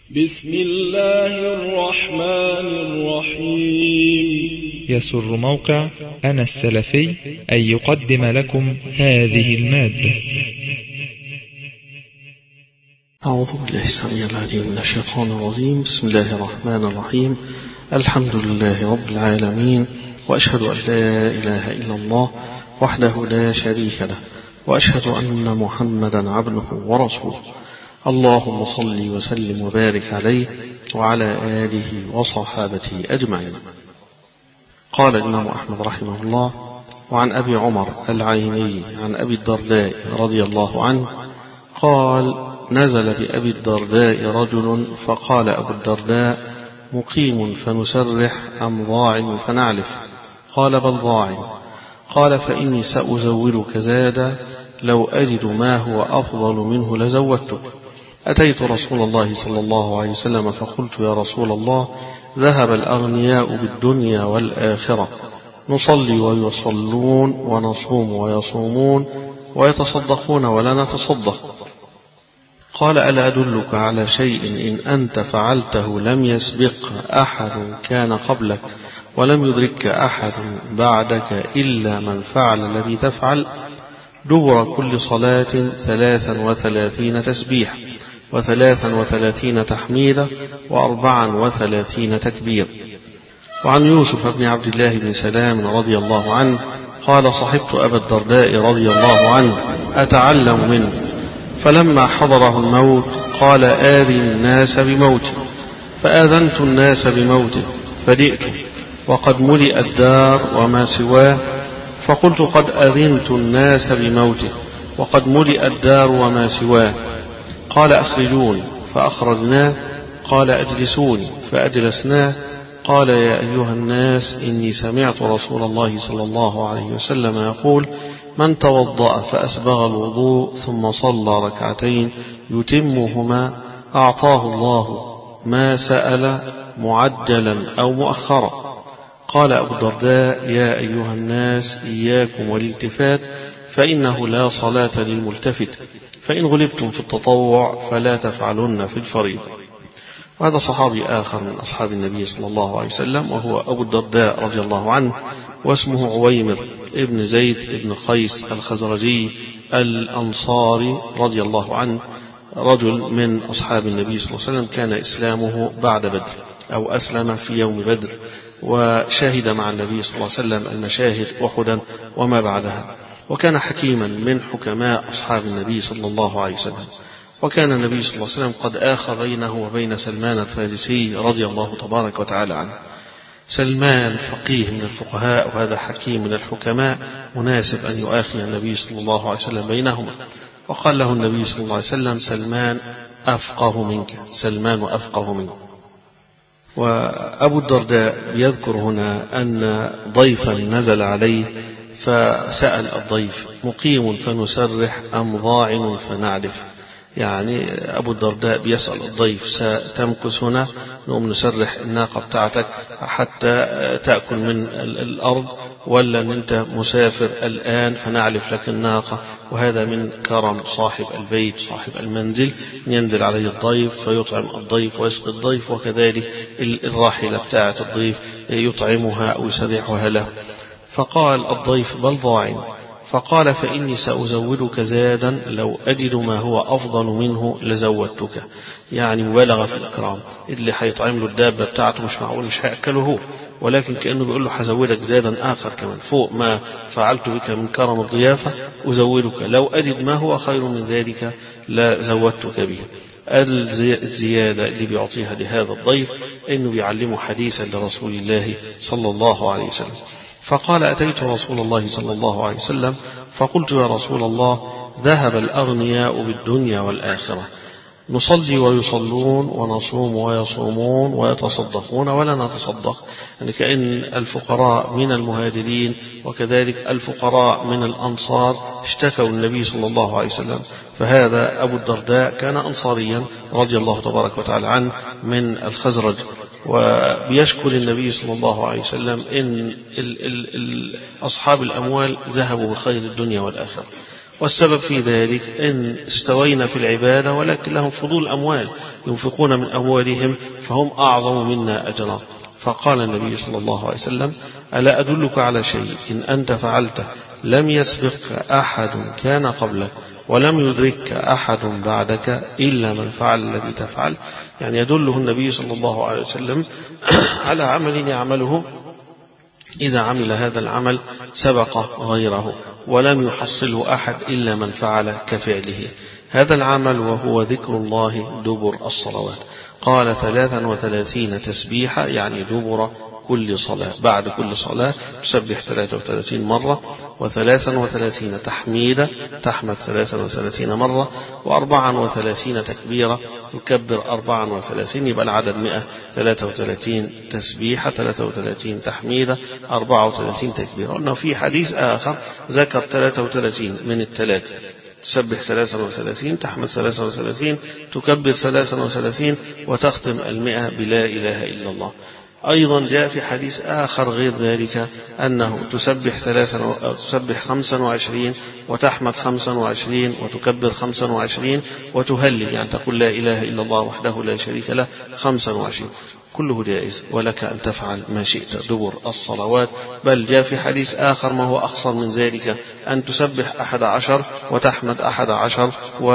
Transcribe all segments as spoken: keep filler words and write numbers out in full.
بسم الله الرحمن الرحيم. يسر موقع أنا السلفي أن يقدم لكم هذه المادة. أعوذ بالله السميع العليم من الشيطان الرجيم. بسم الله الرحمن الرحيم. الحمد لله رب العالمين، وأشهد أن لا إله إلا الله وحده لا شريك له، وأشهد أن محمدا عبده ورسوله. اللهم صل وسلم وبارك عليه وعلى آله وصحابته أجمعين. قال الإمام أحمد رحمه الله: وعن أبي عمر العيني عن أبي الدرداء رضي الله عنه قال: نزل بأبي الدرداء رجل فقال أبو الدرداء: مقيم فنسرح أم ضاع فنعلف؟ قال: بل ضاع. قال: فإني سأزودك زادا لو أجد ما هو أفضل منه لزودتك. أتيت رسول الله صلى الله عليه وسلم فقلت: يا رسول الله، ذهب الأغنياء بالدنيا والآخرة، نصلي ويصلون ونصوم ويصومون ويتصدقون ولا نتصدق. قال: ألا أدلك على شيء إن أنت فعلته لم يسبق أحد كان قبلك ولم يدرك أحد بعدك إلا من فعل الذي تفعل؟ دبر كل صلاة ثلاثا وثلاثين تسبيح وثلاثا وثلاثين تحميدة وأربعا وثلاثين تكبير. وعن يوسف بن عبد الله بن سلام رضي الله عنه قال: صحبت أبا الدرداء رضي الله عنه أتعلم منه، فلما حضره الموت قال: آذن الناس بموته، فآذنت الناس بموته فجئت وقد ملئ الدار وما سواه، فقلت: قد أذنت الناس بموته وقد ملئ الدار وما سواه. قال: أخرجوني، فأخرجناه. قال: أجلسوني، فأجلسناه. قال: يا أيها الناس، إني سمعت رسول الله صلى الله عليه وسلم يقول: من توضأ فأسبغ الوضوء ثم صلى ركعتين يتمهما أعطاه الله ما سأل معجلا أو مؤخرا. قال أبو الدرداء: يا أيها الناس، إياكم والالتفات، فإنه لا صلاة للملتفت، فإن غلبتم في التطوع فلا تفعلن في الفريضة. وهذا صحابي آخر من أصحاب النبي صلى الله عليه وسلم، وهو أبو الدرداء رضي الله عنه، واسمه عويمر ابن زيد ابن قيس الخزرجي الأنصاري رضي الله عنه، رجل من أصحاب النبي صلى الله عليه وسلم، كان إسلامه بعد بدر أو أسلم في يوم بدر، وشاهد مع النبي صلى الله عليه وسلم المشاهد أحدا وما بعدها، وكان حكيما من حكماء أصحاب النبي صلى الله عليه وسلم. وكان النبي صلى الله عليه وسلم قد آخى بينه وبين سلمان الفارسي رضي الله تبارك وتعالى عنه. سلمان فقيه من الفقهاء، وهذا حكيم من الحكماء، مناسب أن يؤاخي النبي صلى الله عليه وسلم بينهما. وقال له النبي صلى الله عليه وسلم: سلمان أفقه منك، سلمان أفقه منك. وأبو الدرداء يذكر هنا أن ضيفا نزل عليه فسأل الضيف: مقيم فنسرح أم ضاع فنعرف؟ يعني أبو الدرداء بيسأل الضيف: ستمكث هنا؟ نقوم نسرح الناقة بتاعتك حتى تأكل من الأرض، ولا أن أنت مسافر الآن فنعلف لك الناقة؟ وهذا من كرم صاحب البيت صاحب المنزل، ينزل عليه الضيف فيطعم الضيف ويسقي الضيف، وكذلك الراحلة بتاعة الضيف يطعمها أو يسرحها له. فقال الضيف: بل ضاع. فقال: فإني سأزودك زادا لو أجد ما هو أفضل منه لزودتك. يعني مبالغة في الإكرام، اللي حيطعم له الدابة بتاعته مش معقول مش هيأكله هو، ولكن كأنه بيقول له: حزودك زادا آخر كمان فوق ما فعلت بك من كرم الضيافة، أزودك لو أجد ما هو خير من ذلك لزودتك به. الزيادة اللي بيعطيها لهذا الضيف إنه بيعلمه حديثا لرسول الله صلى الله عليه وسلم. فقال: أتيت رسول الله صلى الله عليه وسلم فقلت: يا رسول الله، ذهب الأغنياء بالدنيا والآخرة، نصلي ويصلون ونصوم ويصومون ويتصدقون ولا نتصدق. يعني كأن الفقراء من المهاجرين وكذلك الفقراء من الأنصار اشتكوا النبي صلى الله عليه وسلم. فهذا أبو الدرداء كان أنصاريا رضي الله تبارك وتعالى عنه من الخزرج، وبيشكر النبي صلى الله عليه وسلم إن ال ال ال أصحاب الأموال ذهبوا بخير الدنيا والآخرة. والسبب في ذلك إن استوينا في العبادة ولكن لهم فضول أموال ينفقون من أموالهم فهم أعظم منا أجرا. فقال النبي صلى الله عليه وسلم: ألا أدلك على شيء إن أنت فعلته لم يسبقك أحد كان قبلك ولم يدركك أحد بعدك إلا من فعل الذي تفعل. يعني يدله النبي صلى الله عليه وسلم على عمل يعمله إذا عمل هذا العمل سبق غيره ولم يحصله أحد إلا من فعل كفعله. هذا العمل وهو ذكر الله دبر الصلوات. قال ثلاثا وثلاثين تسبيحة، يعني دبر كل صلاة، بعد كل صلاة تسبح ثلاثة وثلاثين مرة، وثلاثا وثلاثين تحميدة، تحمد ثلاثا وثلاثين مرة، وأربعا وثلاثين تكبيرة، تكبر أربعا وثلاثين، يبقى العدد مئة. ثلاثة وثلاثين تسبيحة، ثلاثة وثلاثين تحميدة، أربعة وثلاثين تكبيرة. قلنا في حديث آخر ذكر ثلاثة وثلاثين من الثلاثة، تسبح ثلاثا وثلاثين، تحمد ثلاثا وثلاثين، تكبر ثلاثا وثلاثين، وتختم المئة بلا إله إلا الله. أيضا جاء في حديث آخر غير ذلك أنه تسبح ثلاثا تسبح خمسا وعشرين، وتحمد خمسا وعشرين، وتكبر خمسا وعشرين، وتهلل، يعني تقول لا إله إلا الله وحده لا شريك له خمسا وعشرين. كله جائز، ولك أن تفعل ما شئت دبر الصلوات. بل جاء في حديث آخر ما هو أخصر من ذلك، أن تسبح أحد عشر، وتحمد أحد عشر،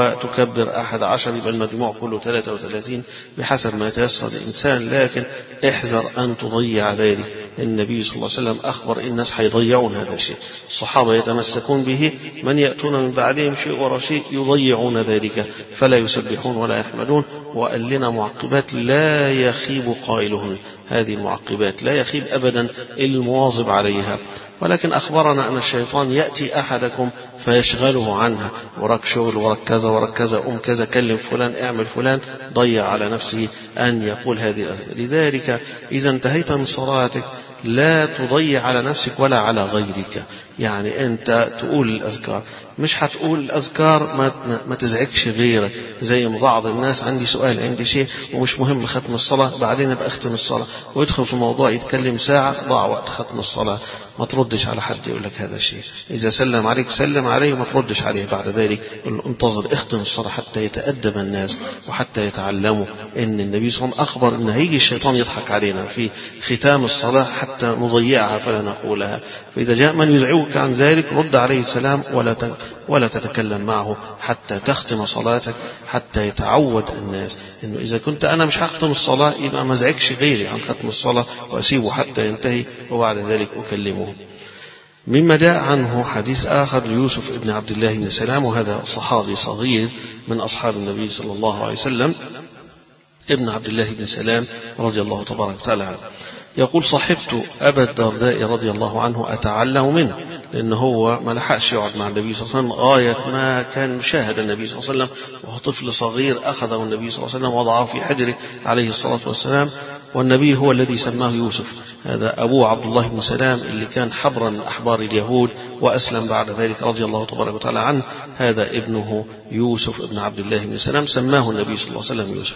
وتكبر أحد عشر، يبقى المجموع كله ثلاثة وثلاثين بحسب ما تيسر الإنسان. لكن احذر أن تضيع ذلك. النبي صلى الله عليه وسلم أخبر إن الناس حيضيعون هذا الشيء، الصحابة يتمسكون به، من يأتون من بعدهم شيء ورا شيء يضيعون ذلك، فلا يسبحون ولا يحمدون. وقال لنا معقبات لا يخيب قائلهن، هذه المعقبات لا يخيب أبدا المواظب عليها. ولكن أخبرنا أن الشيطان يأتي أحدكم فيشغله عنها، وراك شغل، وراك كذا، وراك كذا، أم كذا، كلم فلان، اعمل فلان، ضيع على نفسه أن يقول هذه الأذكار. لذلك إذا انتهيت من صلاتك لا تضيع على نفسك ولا على غيرك. يعني أنت تقول الأذكار، مش هتقول الأذكار ما, ما تزعجش غيرك. زي ما بعض الناس عندي سؤال، عندي شيء ومش مهم ختم الصلاة، بعدين أبقى أختم الصلاة، ويدخل في موضوع يتكلم ساعة، ضاع وقت ختم الصلاة. ما تردش على حد يقول لك هذا الشيء. إذا سلم عليك سلم عليه، وما تردش عليه بعد ذلك، انتظر، اختم الصلاة حتى يتأدب الناس وحتى يتعلموا ان النبي صلى الله عليه وسلم أخبر ان هيجي الشيطان يضحك علينا في ختام الصلاة حتى نضيعها فلا نقولها. فإذا جاء من يزعجك عن ذلك رد عليه السلام، ولا ولا تتكلم معه حتى تختم صلاتك، حتى يتعود الناس انه إذا كنت أنا مش هختم الصلاة يبقى ما ازعجش غيري عن ختم الصلاة، وأسيبه حتى ينتهي، وبعد ذلك أكلمه. مما جاء عنه حديث آخر يوسف ابن عبد الله بن سلام، وهذا صحابي صغير من أصحاب النبي صلى الله عليه وسلم، ابن عبد الله بن سلام رضي الله تبارك وتعالى عنه. يقول: صحبت أبا الدرداء رضي الله عنه أتعلم منه، لأنه هو ما لحقش يقعد مع النبي صلى الله عليه وسلم غاية ما كان مشاهد النبي صلى الله عليه وسلم، وهو طفل صغير أخذه النبي صلى الله عليه وسلم وضعه في حجره عليه الصلاة والسلام، والنبي هو الذي سماه يوسف. هذا أبوه عبد الله بن سلام اللي كان حبرا من أحبار اليهود وأسلم بعد ذلك رضي الله تبارك وتعالى عنه. هذا ابنه يوسف ابن عبد الله بن سلام سماه النبي صلى الله عليه وسلم يوسف.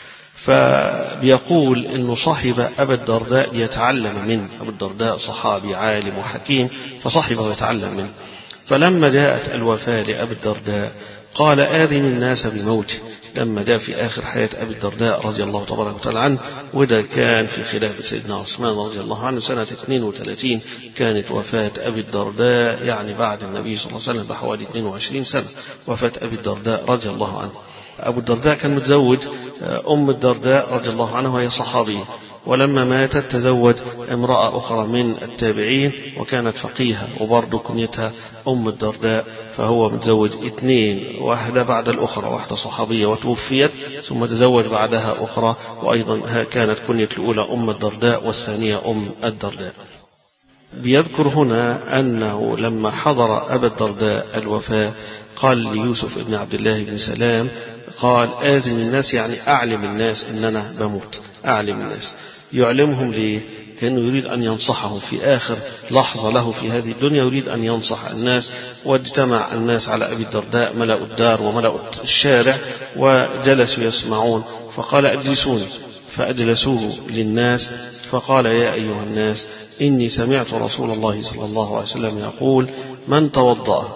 فبيقول إنه صاحب أبا الدرداء ليتعلم منه. أبو الدرداء صحابي عالم وحكيم، فصاحبه يتعلم منه. فلما جاءت الوفاة لأبي الدرداء قال: آذن الناس بموته. لما جاء في آخر حياة أبي الدرداء رضي الله تبارك وتعالى عنه، وده كان في خلافة سيدنا عثمان رضي الله عنه سنة اثنين وثلاثين كانت وفاة أبي الدرداء، يعني بعد النبي صلى الله عليه وسلم بحوالي اثنين وعشرين سنة وفاة أبي الدرداء رضي الله عنه. أبو الدرداء كان متزوج أم الدرداء رضي الله عنها وهي صحابية، ولما ماتت تزوج امرأة أخرى من التابعين وكانت فقيهة، وبرضه كنيتها أم الدرداء، فهو متزوج اثنين، واحدة بعد الأخرى، واحدة صحابية وتوفيت ثم تزوج بعدها أخرى، وأيضا كانت كنية الأولى أم الدرداء والثانية أم الدرداء. بيذكر هنا أنه لما حضر أبا الدرداء الوفاة قال ليوسف ابن عبد الله بن سلام، قال: آذن الناس، يعني أعلم الناس إن أنا بموت، أعلم الناس. يعلمهم ليه؟ كأنه يريد أن ينصحهم في آخر لحظة له في هذه الدنيا، يريد أن ينصح الناس. واجتمع الناس على أبي الدرداء، ملأوا الدار وملأوا الشارع وجلسوا يسمعون، فقال: أجلسوني، فأجلسوه للناس، فقال: يا أيها الناس، إني سمعت رسول الله صلى الله عليه وسلم يقول: من توضأ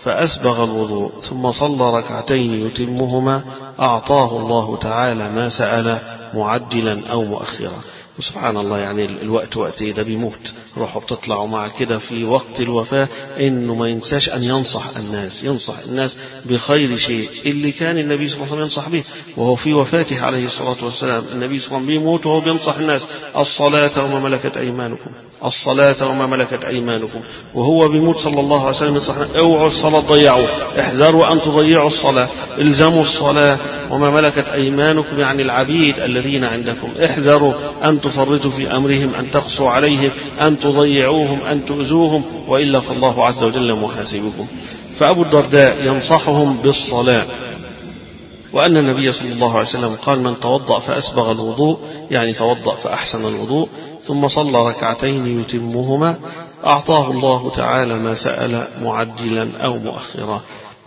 فأسبغ الوضوء ثم صلى ركعتين يتمهما أعطاه الله تعالى ما سأل معجلا أو مؤخرا. وسبحان الله، يعني الوقت وقت ده بيموت، روحه بتطلع مع كده في وقت الوفاة إنه ما ينساش أن ينصح الناس، ينصح الناس بخير شيء اللي كان النبي صلى الله عليه وسلم ينصح به وهو في وفاته عليه الصلاة والسلام. النبي صلى الله عليه وسلم بيموت وهو بينصح الناس: الصلاة وما ملكت أيمانكم، الصلاة وما ملكت أيمانكم. وهو بيموت صلى الله عليه وسلم ينصح: اوعوا الصلاة تضيعوا، احذروا أن تضيعوا الصلاة، الزموا الصلاة وما ملكت أيمانكم، يعني العبيد الذين عندكم، احذروا أن تفرطوا في أمرهم، أن تقسوا عليهم، أن تضيعوهم، أن تؤذوهم، وإلا فالله عز وجل محاسبكم. فأبو الدرداء ينصحهم بالصلاة، وأن النبي صلى الله عليه وسلم قال: من توضأ فأسبغ الوضوء، يعني توضأ فأحسن الوضوء، ثم صلى ركعتين يتمهما أعطاه الله تعالى ما سأل معجلا أو مؤخرا.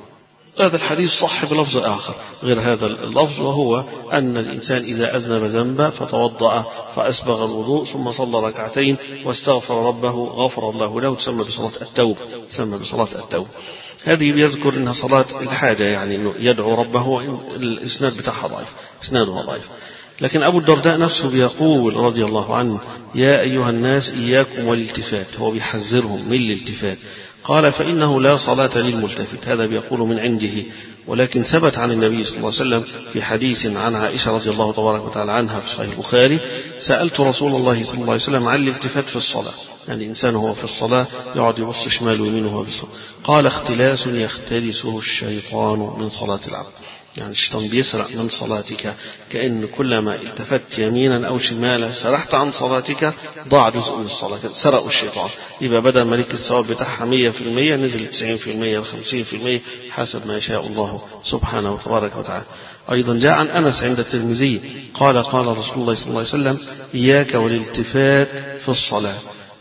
هذا الحديث صح بلفظ آخر غير هذا اللفظ، وهو أن الإنسان إذا أذنب ذنبا فتوضأ فأسبغ الوضوء ثم صلى ركعتين واستغفر ربه غفر الله له، تسمى بصلاة التوبة، تسمى بصلاة التوبة. هذه بيذكر أنها صلاة الحاجة، يعني أنه يدعو ربه، الإسناد بتاعها ضعيف، إسنادها ضعيف. لكن أبو الدرداء نفسه بيقول رضي الله عنه: يا أيها الناس إياكم والالتفات، هو بيحذرهم من الالتفات. قال: فإنه لا صلاة للملتفت. هذا بيقول من عنده، ولكن ثبت عن النبي صلى الله عليه وسلم في حديث عن عائشة رضي الله تبارك وتعالى عنها في صحيح البخاري: سألت رسول الله صلى الله عليه وسلم عن الالتفات في الصلاة، يعني الإنسان هو في الصلاة يقعد يبص شمال ويمين وهو بالصلاة. قال: اختلاس يختلسه الشيطان من صلاة العبد، يعني الشيطان بيسرق من صلاتك، كأن كلما التفت يمينا أو شمالا سرحت عن صلاتك ضاع جزء من الصلاة، سرقوا الشيطان. يبقى بدل ما لك الثواب بتاعها مية في المية نزل تسعين في المية خمسين في المية حسب ما يشاء الله سبحانه وتبارك وتعالى. أيضا جاء عن أنس عند الترمذي قال: قال رسول الله صلى الله عليه وسلم: إياك والالتفات في الصلاة،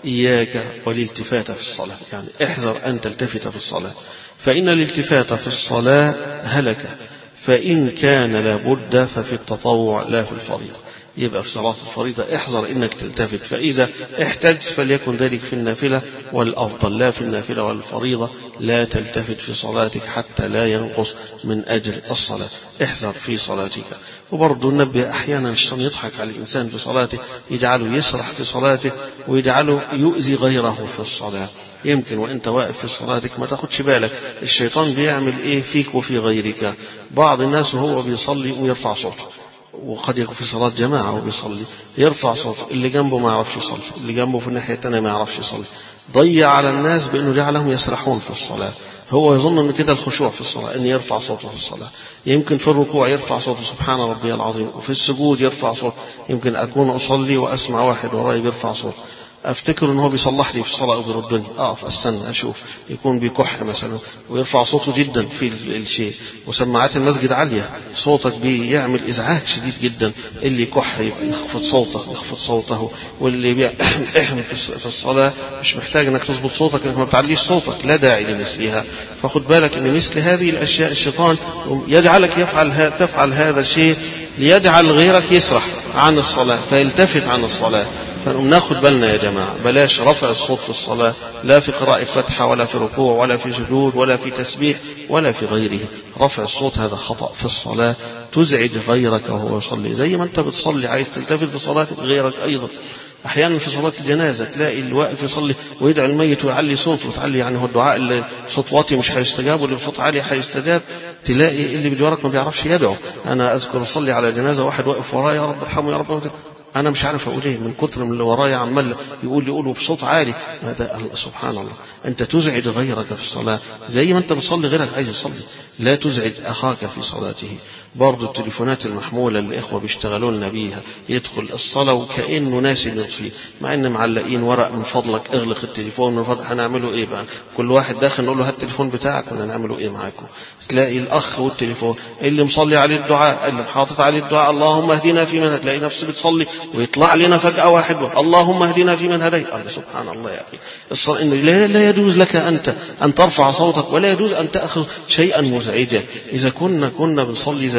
إياك والالتفات في الصلاة، يعني احذر أن تلتفت في الصلاة، فإن الالتفات في الصلاة هلكة، فإن كان لابد ففي التطوع لا في الفريضة. يبقى في صلاة الفريضة احذر إنك تلتفت، فإذا احتج فليكن ذلك في النافلة، والأفضل لا في النافلة والفريضة لا تلتفت في صلاتك حتى لا ينقص من أجر الصلاة. احذر في صلاتك. وبرضه ننبه أحيانا الشيطان يضحك على الإنسان في صلاته، يجعله يسرح في صلاته ويجعله يؤذي غيره في الصلاة. يمكن وانت واقف في صلاتك ما تاخدش بالك الشيطان بيعمل ايه فيك وفي غيرك. بعض الناس وهو بيصلي ويرفع صوته، وقد يكون في صلاة جماعة وبيصلي يرفع صوته، اللي جنبه ما يعرفش يصلي، اللي جنبه في الناحية التانية ما يعرفش يصلي. ضيع على الناس بأنه جعلهم يسرحون في الصلاة. هو يظن ان كده الخشوع في الصلاة ان يرفع صوته في الصلاة. يمكن في الركوع يرفع صوته سبحان ربي العظيم، وفي السجود يرفع صوته. يمكن اكون اصلي واسمع واحد وراي بيرفع صوته، افتكر ان هو بيصلح لي في الصلاه وبيردني، اقف استنى اشوف، يكون بيكح مثلا ويرفع صوته جدا في الشيء، وسماعات المسجد عاليه، صوتك بيعمل ازعاج شديد جدا، اللي يكح يخفض صوته يخفض صوته، واللي بيحم في الصلاه مش محتاج انك تظبط صوتك، انك ما بتعليش صوتك، لا داعي لمثلها. فخد بالك ان مثل هذه الاشياء الشيطان يجعلك يفعل تفعل هذا الشيء ليجعل غيرك يسرح عن الصلاه فيلتفت عن الصلاه. فنقوم ناخد بالنا يا جماعة، بلاش رفع الصوت في الصلاة، لا في قراءة فتحة ولا في ركوع ولا في سجود ولا في تسبيح ولا في غيره. رفع الصوت هذا خطأ في الصلاة، تزعج غيرك وهو يصلي، زي ما انت بتصلي عايز تلتفت في صلاتك غيرك أيضا. أحيانا في صلاة الجنازة تلاقي اللي واقف يصلي ويدعو الميت ويعلي صوته، وتعلي يعني هو الدعاء اللي صوت واطي مش هيستجاب واللي بصوت عالي هيستجاب. تلاقي اللي بجوارك ما بيعرفش يدعو. أنا أذكر أصلي على جنازة واحد واقف ورايا يا رب ارحمه يا رب، أنا مش عارف أقول إيه من كتر من اللي ورايا عمال يقول يقوله بصوت عالي. هذا سبحان الله، أنت تزعج غيرك في الصلاة زي ما أنت بتصلي غيرك عايز يصلي. لا تزعج أخاك في صلاته. برضو التليفونات المحمولة اللي الإخوة بيشتغلوا لنا بيها، يدخل الصلاة وكأنه ناسي يطفي، مع إن معلقين ورق من فضلك اغلق التليفون من فضلك. هنعمله إيه بقى؟ كل واحد داخل نقول له هات التليفون بتاعك ولا نعمله إيه معاكم؟ تلاقي الأخ والتليفون اللي مصلي عليه الدعاء، اللي حاطط عليه الدعاء اللهم اهدنا في من، تلاقي نفسه بتصلي ويطلع لنا فجأة واحد اللهم اهدنا في من هديت. الله سبحان الله يا أخي، الصلاة إن لا, لا يجوز لك أنت أن ترفع صوتك، ولا يجوز أن تأخذ شيئا مزعجا. إذا كنا كنا بنصلي زمان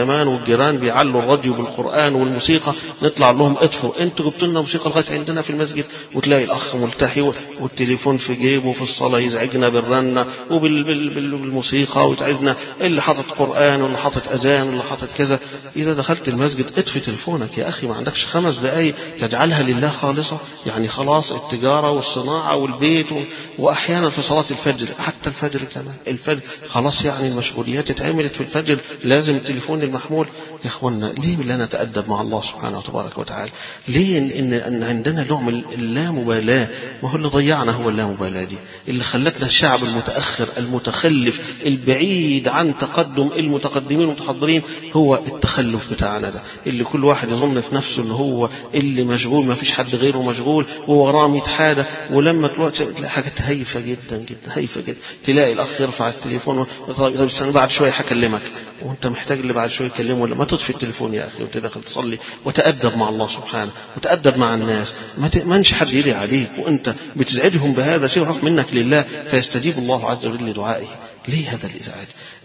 كمان والجيران بيعلوا الراديو بالقرآن والموسيقى، نطلع لهم اطفوا انتوا جبتوا لنا موسيقى لغاية عندنا في المسجد، وتلاقي الأخ ملتحي والتليفون في جيبه في الصلاة يزعجنا بالرنة وبالموسيقى ويتعبنا، اللي حاطط قرآن واللي حاطط أذان واللي حاطط كذا. إذا دخلت المسجد اطفي تليفونك يا أخي، ما عندكش خمس دقايق تجعلها لله خالصة؟ يعني خلاص التجارة والصناعة والبيت وأحيانا في صلاة الفجر، حتى الفجر كمان الفجر خلاص يعني المشغوليات اتعملت في الفجر، لازم التليفون المحمول. يا اخوانا ليه لا نتأدب مع الله سبحانه وتبارك وتعالى؟ ليه ان, إن عندنا نوع من اللامبالاة؟ ما هو اللي ضيعنا هو اللامبالاة دي اللي خلتنا الشعب المتأخر المتخلف البعيد عن تقدم المتقدمين والمتحضرين، هو التخلف بتاعنا ده اللي كل واحد يظن في نفسه ان هو اللي مشغول، ما فيش حد غيره مشغول ووراه مية حاجة. ولما تلاقي حاجات هايفة جدا جدا هايفة جدا، تلاقي الأخ يرفع التليفون طيب استنى بعد شوية هكلمك، وانت محتاج اللي بعد شوية يكلمه. ولا ما تطفي التليفون يا أخي وتدخل تصلي وتأدب مع الله سبحانه وتأدب مع الناس، ما تأمنش حد يلي عليك وانت بتزعجهم بهذا شيء رغم منك لله فيستجيب الله عز وجل لدعائه. ليه هذا الإزعاج؟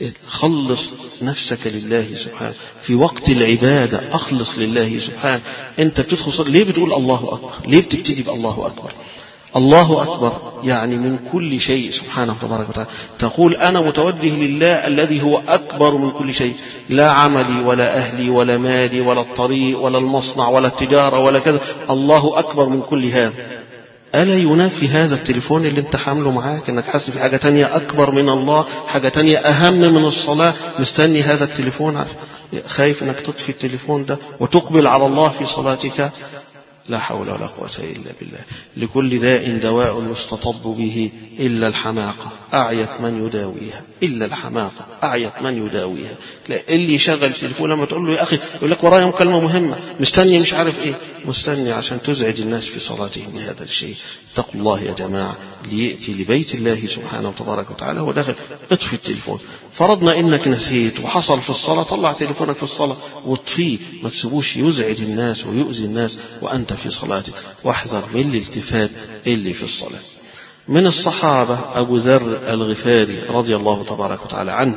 خلص نفسك لله سبحانه في وقت العبادة، أخلص لله سبحانه. أنت بتدخل ليه بتقول الله أكبر؟ ليه بتبتدي بالله أكبر؟ الله أكبر يعني من كل شيء سبحانه وتبارك وتعالى، تقول أنا متوجه لله الذي هو أكبر من كل شيء، لا عملي ولا أهلي ولا مالي ولا الطريق ولا المصنع ولا التجارة ولا كذا، الله أكبر من كل هذا. ألا ينافي هذا التليفون اللي انت حامله معاك انك حاسس في حاجة تانية أكبر من الله، حاجة تانية أهم من الصلاة، مستني هذا التليفون، خايف انك تطفي التليفون ده وتقبل على الله في صلاتك؟ لا حول ولا قوة إلا بالله. لكل داء دواء يستطب به إلا الحماقة أعيت من يداويها، إلا الحماقة أعيت من يداويها. اللي يشغل التليفون لما تقول له يا أخي يقول لك ورايا مكالمة مهمة، مستني مش عارف إيه، مستني عشان تزعج الناس في صلاتهم بهذا الشيء. اتقوا الله يا جماعة، ليأتي لبيت الله سبحانه وتبارك وتعالى هو داخل اطفي التليفون. فرضنا إنك نسيت وحصل في الصلاة، طلع تليفونك في الصلاة واطفيه، ما تسيبوش يزعج الناس ويؤذي الناس وأنت في صلاتك، واحذر من الالتفات اللي في الصلاة. من الصحابة أبو ذر الغفاري رضي الله تبارك وتعالى عنه،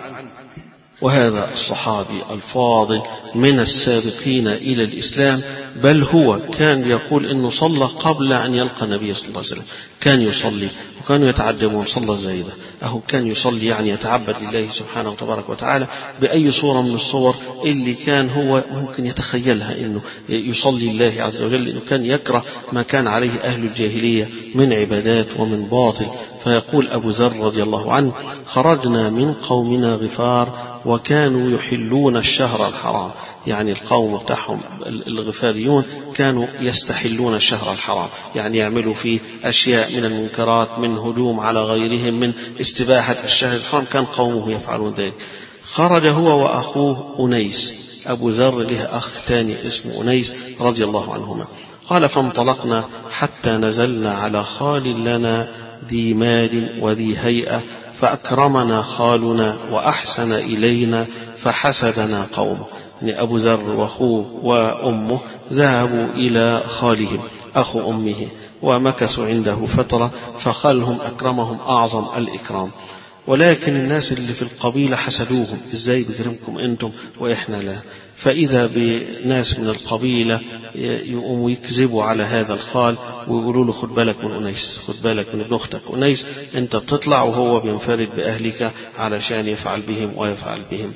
وهذا الصحابي الفاضل من السابقين إلى الإسلام، بل هو كان يقول إنه صلى قبل أن يلقى النبي صلى الله عليه وسلم، كان يصلي وكانوا يتعجبون صلى زي ده، أهو كان يصلي يعني يتعبد لله سبحانه وتبارك وتعالى بأي صورة من الصور اللي كان هو ممكن يتخيلها، إنه يصلي الله عز وجل، إنه كان يكره ما كان عليه أهل الجاهلية من عبادات ومن باطل. فيقول أبو ذر رضي الله عنه: خرجنا من قومنا غفار وكانوا يحلون الشهر الحرام، يعني القوم بتاعهم الغفاريون كانوا يستحلون الشهر الحرام، يعني يعملوا فيه أشياء من المنكرات، من هجوم على غيرهم، من استباحة الشهر الحرام، كان قومه يفعلون ذلك. خرج هو وأخوه أنيس، أبو ذر له أخ تاني اسمه أنيس رضي الله عنهما. قال: فانطلقنا حتى نزلنا على خال لنا ذي مال وذي هيئة، فأكرمنا خالنا وأحسن إلينا فحسدنا قومه. يعني أبو ذر وأخوه وأمه ذهبوا إلى خالهم أخو أمه ومكثوا عنده فترة، فخالهم أكرمهم أعظم الإكرام، ولكن الناس اللي في القبيلة حسدوهم، إزاي بكرمكم أنتم وإحنا لا؟ فإذا بناس من القبيلة يقوموا يكذبوا على هذا الخال ويقولوا له: خد بالك من أنيس، خد بالك من ابن أختك أنيس، أنت بتطلع وهو بينفرد بأهلك علشان يفعل بهم ويفعل بهم.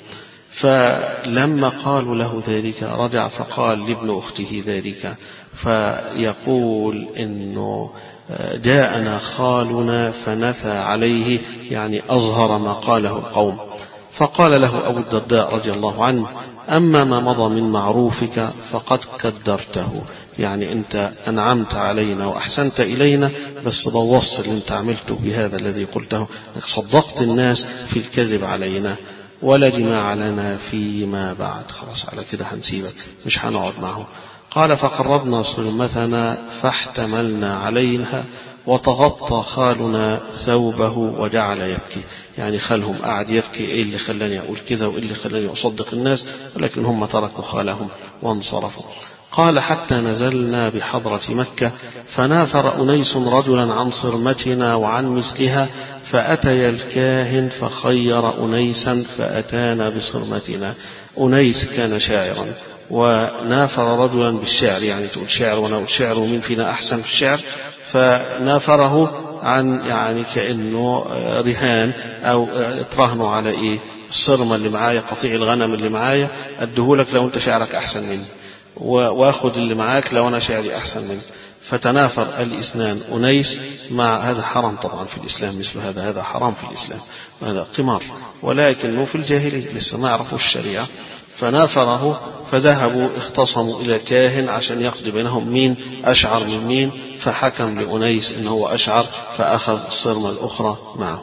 فلما قالوا له ذلك رجع فقال لابن أخته ذلك، فيقول إنه جاءنا خالنا فنثى عليه، يعني أظهر ما قاله القوم. فقال له أبو الدرداء رضي الله عنه: أما ما مضى من معروفك فقد كدرته، يعني أنت أنعمت علينا وأحسنت إلينا، بس بوظت اللي أنت عملته بهذا الذي قلته، صدقت الناس في الكذب علينا، ولا جماع لنا فيما بعد، خلاص على كده هنسيبك مش هنقعد معه. قال: فقربنا صرمتنا فاحتملنا عليها، وتغطى خالنا ثوبه وجعل يبكي، يعني خالهم قاعد يبكي، إيه اللي خلاني أقول كذا وإيه اللي خلاني أصدق الناس، ولكن هم تركوا خالهم وانصرفوا. قال: حتى نزلنا بحضرة مكة، فنافر أنيس رجلا عن صرمتنا وعن مثلها، فأتي الكاهن فخير أنيسا فأتانا بصرمتنا. أنيس كان شاعرا ونافر رجلا بالشعر، يعني تقول شعر وأنا أقول شعر ومين فينا أحسن في الشعر، فنافره عن يعني كأنه رهان أو اترهنوا على إيه الصرمة اللي معايا، قطيع الغنم اللي معايا أديهولك لو أنت شعرك أحسن مني، وأخذ اللي معاك لو أنا شعري أحسن مني. فتنافر الاثنان أنيس مع هذا حرام طبعا في الإسلام، مثل هذا هذا حرام في الإسلام وهذا قمار، ولكنه في الجاهلية لسه ما عرفوا الشريعة، فنافره فذهبوا اختصموا إلى كاهن عشان يقضي بينهم مين أشعر من مين، فحكم لأنيس إنه هو أشعر فأخذ الصرمة الأخرى معه.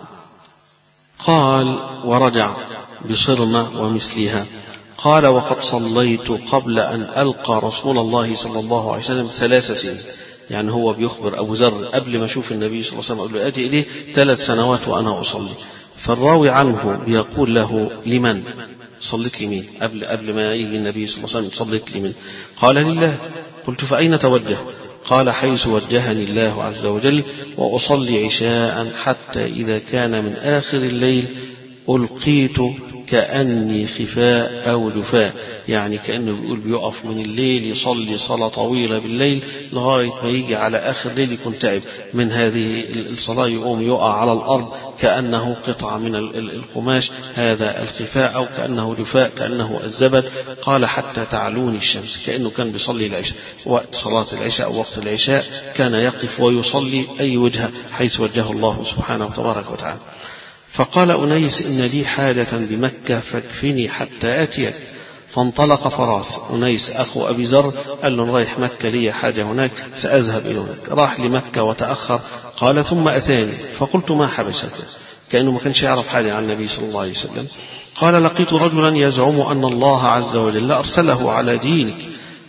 قال ورجع بصرمة ومثلها. قال وقد صليت قبل أن ألقى رسول الله صلى الله عليه وسلم ثلاث سنين، يعني هو بيخبر أبو ذر قبل ما أشوف النبي صلى الله عليه وسلم قبل أتي إليه ثلاث سنوات وأنا أصلي. فالراوي عنه بيقول له لمن صليت لمين قبل قبل ما يجي النبي صلى الله عليه وسلم صليت لمن؟ قال لله. قلت فأين توجه؟ قال حيث وجهني الله عز وجل، وأصلي عشاء حتى إذا كان من آخر الليل ألقيت كأني خفاء أو دفاء، يعني كأنه بيقول بيقف من الليل يصلي صلاة طويلة بالليل لغاية ما يجي على آخر الليل يكون تعب من هذه الصلاة، يقوم يقع على الأرض كأنه قطعة من القماش، هذا الخفاء، أو كأنه دفاء كأنه الزبد. قال حتى تعلوني الشمس، كأنه كان بيصلي العشاء وقت صلاة العشاء أو وقت العشاء كان يقف ويصلي أي وجهة حيث وجهه الله سبحانه وتبارك وتعالى. فقال أنيس إن لي حاجة بمكة فاكفني حتى أتيك. فانطلق فراس أنيس أخو أبي ذر قال له رايح مكة لي حاجة هناك سأذهب إلى هناك. راح لمكة وتأخر. قال ثم أتاني فقلت ما حبسك، كأنه ما كانش يعرف حاجة عن النبي صلى الله عليه وسلم. قال لقيت رجلا يزعم أن الله عز وجل أرسله على دينك.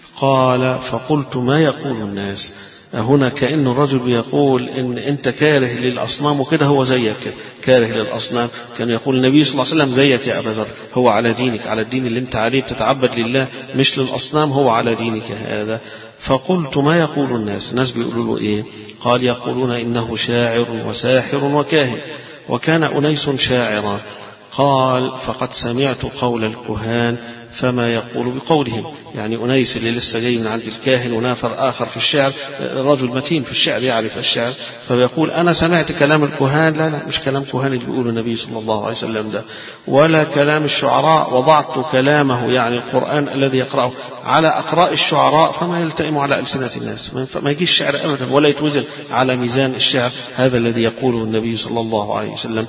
قال فقلت ما يقول الناس؟ هنا كأن الرجل بيقول إن أنت كاره للأصنام وكده، هو زيك كاره للأصنام. كان يقول النبي صلى الله عليه وسلم زيك يا أبا ذر، هو على دينك، على الدين اللي أنت عليه بتتعبد لله مش للأصنام، هو على دينك هذا. فقلت ما يقول الناس؟ الناس بيقولوا له إيه؟ قال يقولون إنه شاعر وساحر وكاهن، وكان أنيس شاعرا. قال فقد سمعت قول الكهان فما يقول بقولهم، يعني أنيس اللي لسه جاي من عند الكاهن ونافر آخر في الشعر، رجل متين في الشعر يعرف الشعر، فبيقول أنا سمعت كلام الكهان. لا لا مش كلام كهان اللي بيقوله النبي صلى الله عليه وسلم ده، ولا كلام الشعراء، وضعت كلامه يعني القرآن الذي يقرأه على أقراء الشعراء فما يلتئم على ألسنة الناس، ما يجيش الشعر أبدا ولا يتوزن على ميزان الشعر، هذا الذي يقوله النبي صلى الله عليه وسلم.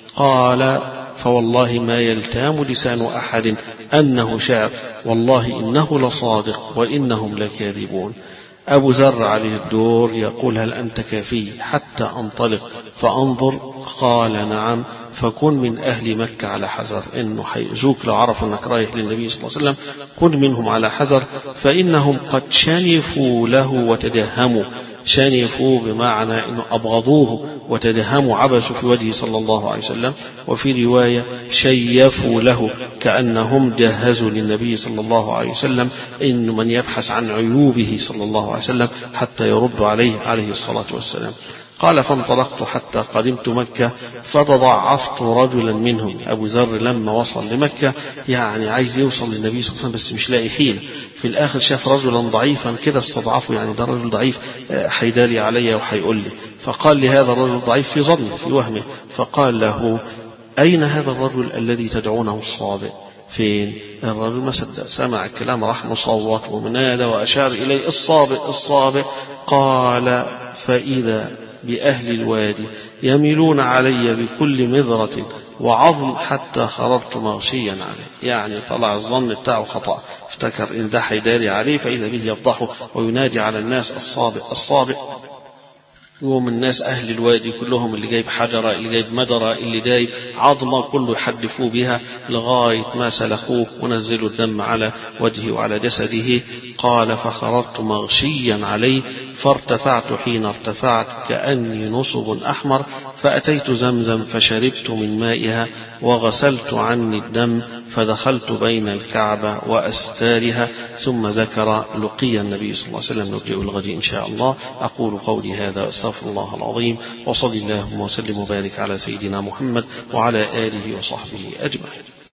قال فوالله ما يلتام لسان أحد أنه شعر، والله إنه لصادق وإنهم لكاذبون. أبو ذر عليه الدور يقول هل أنت كافي حتى أنطلق فأنظر؟ قال نعم، فكن من أهل مكة على حذر، إنه حيؤذوك لو عرفوا أنك رايح للنبي صلى الله عليه وسلم، كن منهم على حذر، فإنهم قد شنفوا له وتدهموا. شنفوا بمعنى أنه أبغضوه وتدهموا عبسوا في وجهه صلى الله عليه وسلم. وفي رواية شيفوا له كأنهم جهزوا للنبي صلى الله عليه وسلم إن من يبحث عن عيوبه صلى الله عليه وسلم حتى يرد عليه عليه الصلاة والسلام. قال فانطلقت حتى قدمت مكة فتضعفت رجلا منهم. أبو ذر لما وصل لمكة يعني عايز يوصل للنبي صلى الله عليه وسلم بس مش لاقي حيل، في الآخر شاف رجلا ضعيفا كده استضعفه، يعني ده رجل ضعيف حيدالي علي وحيقول لي، فقال لهذا الرجل الضعيف في ظنه في وهمه، فقال له أين هذا الرجل الذي تدعونه الصابئ؟ فين؟ الرجل ما صدق، سمع الكلام راح مصوت ومنادى وأشار إليه الصابئ الصابئ. قال فإذا بأهل الوادي يميلون علي بكل مذرة وعظم حتى خررت مغشيا عليه، يعني طلع الظن بتاعه خطأ، افتكر إن ده حيداري عليه فإذا به يفضحه وينادي على الناس الصابئ الصابئ. يوم الناس أهل الوادي كلهم اللي جايب حجرة اللي جايب مدرة اللي جايب عظمة كله يحدفوه بها لغاية ما سلخوه ونزلوا الدم على وجهه وعلى جسده. قال فخررت مغشيا عليه فارتفعت، حين ارتفعت كأني نصب أحمر، فأتيت زمزم فشربت من مائها وغسلت عني الدم، فدخلت بين الكعبة وأستارها. ثم ذكر لقي النبي صلى الله عليه وسلم نرجع الغد إن شاء الله. أقول قولي هذا أستغفر الله العظيم، وصلى اللهم وسلم وبارك على سيدنا محمد وعلى آله وصحبه أجمعين.